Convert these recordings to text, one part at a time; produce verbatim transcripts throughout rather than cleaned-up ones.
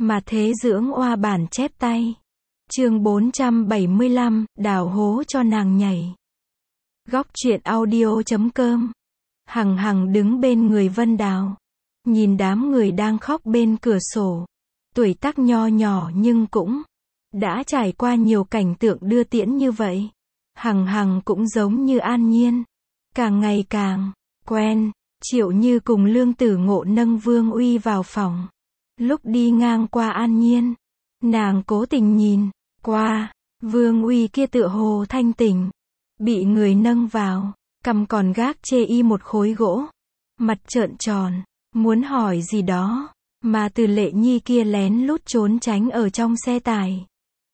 Mà thế dưỡng oa bản chép tay. Chương bốn trăm bảy mươi lăm, đào hố cho nàng nhảy. Góc truyện audio chấm com. Hằng Hằng đứng bên người Vân Đào, nhìn đám người đang khóc bên cửa sổ. Tuổi tác nho nhỏ nhưng cũng đã trải qua nhiều cảnh tượng đưa tiễn như vậy. Hằng Hằng cũng giống như An Nhiên, càng ngày càng quen. Triệu Như cùng Lương Tử Ngộ nâng Vương Uy vào phòng. Lúc đi ngang qua An Nhiên, nàng cố tình nhìn qua, Vương Uy kia tựa hồ thanh tỉnh, bị người nâng vào, cầm còn gác chê y một khối gỗ, mặt trợn tròn, muốn hỏi gì đó, mà Từ Lệ Nhi kia lén lút trốn tránh ở trong xe tải.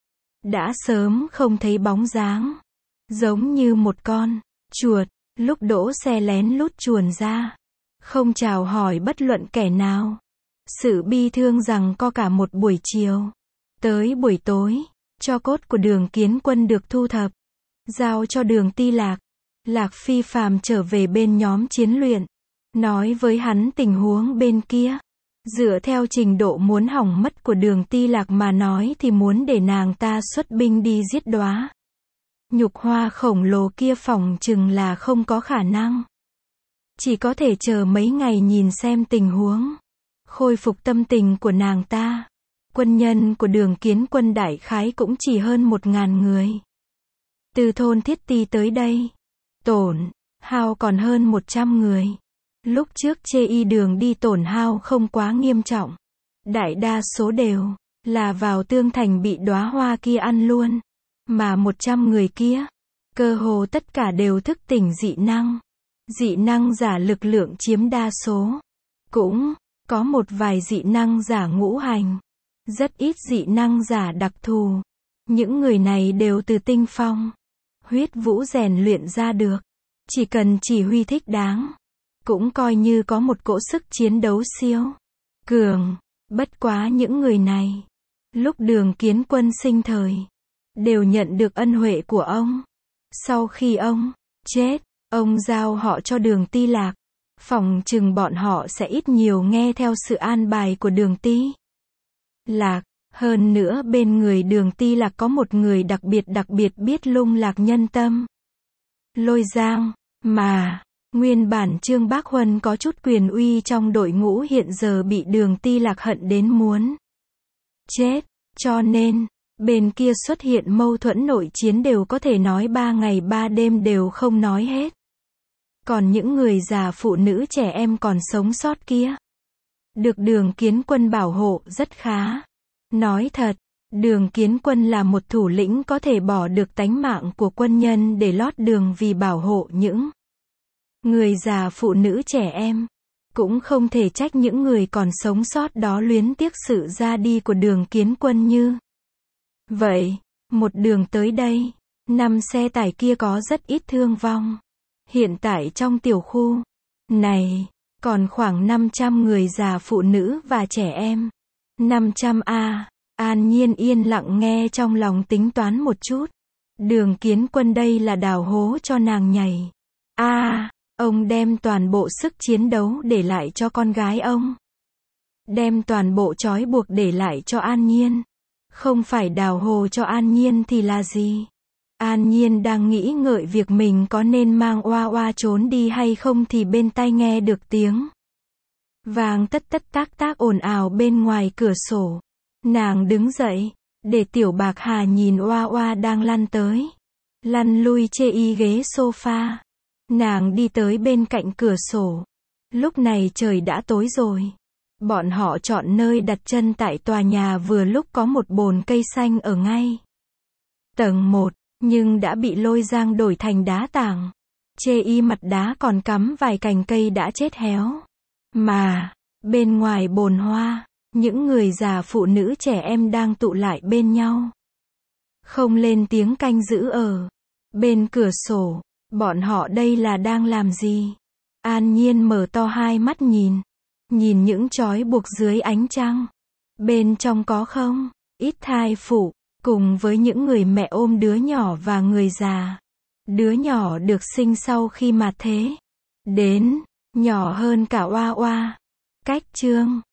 Đã sớm không thấy bóng dáng, giống như một con chuột, lúc đỗ xe lén lút chuồn ra, không chào hỏi bất luận kẻ nào. Sự bi thương rằng có cả một buổi chiều. Tới buổi tối, tro cốt của Đường Kiến Quân được thu thập, giao cho Đường Ti Lạc. Lạc Phi Phàm trở về bên nhóm chiến luyện, nói với hắn tình huống bên kia. Dựa theo trình độ muốn hỏng mất của Đường Ti Lạc mà nói thì muốn để nàng ta xuất binh đi giết đóa nhục hoa khổng lồ kia phỏng chừng là không có khả năng. Chỉ có thể chờ mấy ngày nhìn xem tình huống, khôi phục tâm tình của nàng ta. Quân nhân của Đường Kiến Quân đại khái cũng chỉ hơn một ngàn người. Từ thôn Thiết Ti tới đây, tổn hao còn hơn một trăm người. Lúc trước chê y đường đi tổn hao không quá nghiêm trọng. Đại đa số đều là vào tương thành bị đóa hoa kia ăn luôn. Mà một trăm người kia, cơ hồ tất cả đều thức tỉnh dị năng. Dị năng giả lực lượng chiếm đa số. Cũng có một vài dị năng giả ngũ hành. Rất ít dị năng giả đặc thù. Những người này đều từ tinh phong, huyết vũ rèn luyện ra được. Chỉ cần chỉ huy thích đáng, cũng coi như có một cỗ sức chiến đấu siêu cường. Bất quá những người này, lúc Đường Kiến Quân sinh thời, đều nhận được ân huệ của ông. Sau khi ông chết, ông giao họ cho Đường Ti Lạc. Phòng chừng bọn họ sẽ ít nhiều nghe theo sự an bài của Đường Ti Lạc. Hơn nữa bên người Đường Ti Lạc có một người đặc biệt đặc biệt biết lung lạc nhân tâm. Lôi Giang, mà nguyên bản Trương Bác Huân có chút quyền uy trong đội ngũ hiện giờ bị Đường Ti Lạc hận đến muốn chết. Cho nên, bên kia xuất hiện mâu thuẫn nội chiến đều có thể nói ba ngày ba đêm đều không nói hết. Còn những người già phụ nữ trẻ em còn sống sót kia, được Đường Kiến Quân bảo hộ rất khá. Nói thật, Đường Kiến Quân là một thủ lĩnh có thể bỏ được tánh mạng của quân nhân để lót đường vì bảo hộ những người già phụ nữ trẻ em. Cũng không thể trách những người còn sống sót đó luyến tiếc sự ra đi của Đường Kiến Quân như vậy. Một đường tới đây, năm xe tải kia có rất ít thương vong. Hiện tại trong tiểu khu này, còn khoảng năm trăm người già phụ nữ và trẻ em. năm trăm a. An Nhiên yên lặng nghe trong lòng tính toán một chút. Đường Kiến Quân đây là đào hố cho nàng nhảy. A, ông đem toàn bộ sức chiến đấu để lại cho con gái ông. Đem toàn bộ trói buộc để lại cho An Nhiên. Không phải đào hố cho An Nhiên thì là gì? An Nhiên đang nghĩ ngợi việc mình có nên mang oa oa trốn đi hay không thì bên tai nghe được tiếng vàng tất tất tác tác ồn ào bên ngoài cửa sổ. Nàng đứng dậy, để Tiểu Bạc Hà nhìn oa oa đang lăn tới, lăn lui chê y ghế sofa. Nàng đi tới bên cạnh cửa sổ. Lúc này trời đã tối rồi. Bọn họ chọn nơi đặt chân tại tòa nhà vừa lúc có một bồn cây xanh ở ngay tầng một, nhưng đã bị Lôi Giang đổi thành đá tảng. Chê y mặt đá còn cắm vài cành cây đã chết héo. Mà, bên ngoài bồn hoa, những người già phụ nữ trẻ em đang tụ lại bên nhau. Không lên tiếng canh giữ ở bên cửa sổ. Bọn họ đây là đang làm gì? An Nhiên mở to hai mắt nhìn. Nhìn những trói buộc dưới ánh trăng. Bên trong có không ít thai phụ, cùng với những người mẹ ôm đứa nhỏ và người già. Đứa nhỏ được sinh sau khi mạt thế đến, nhỏ hơn cả oa oa. Cách chương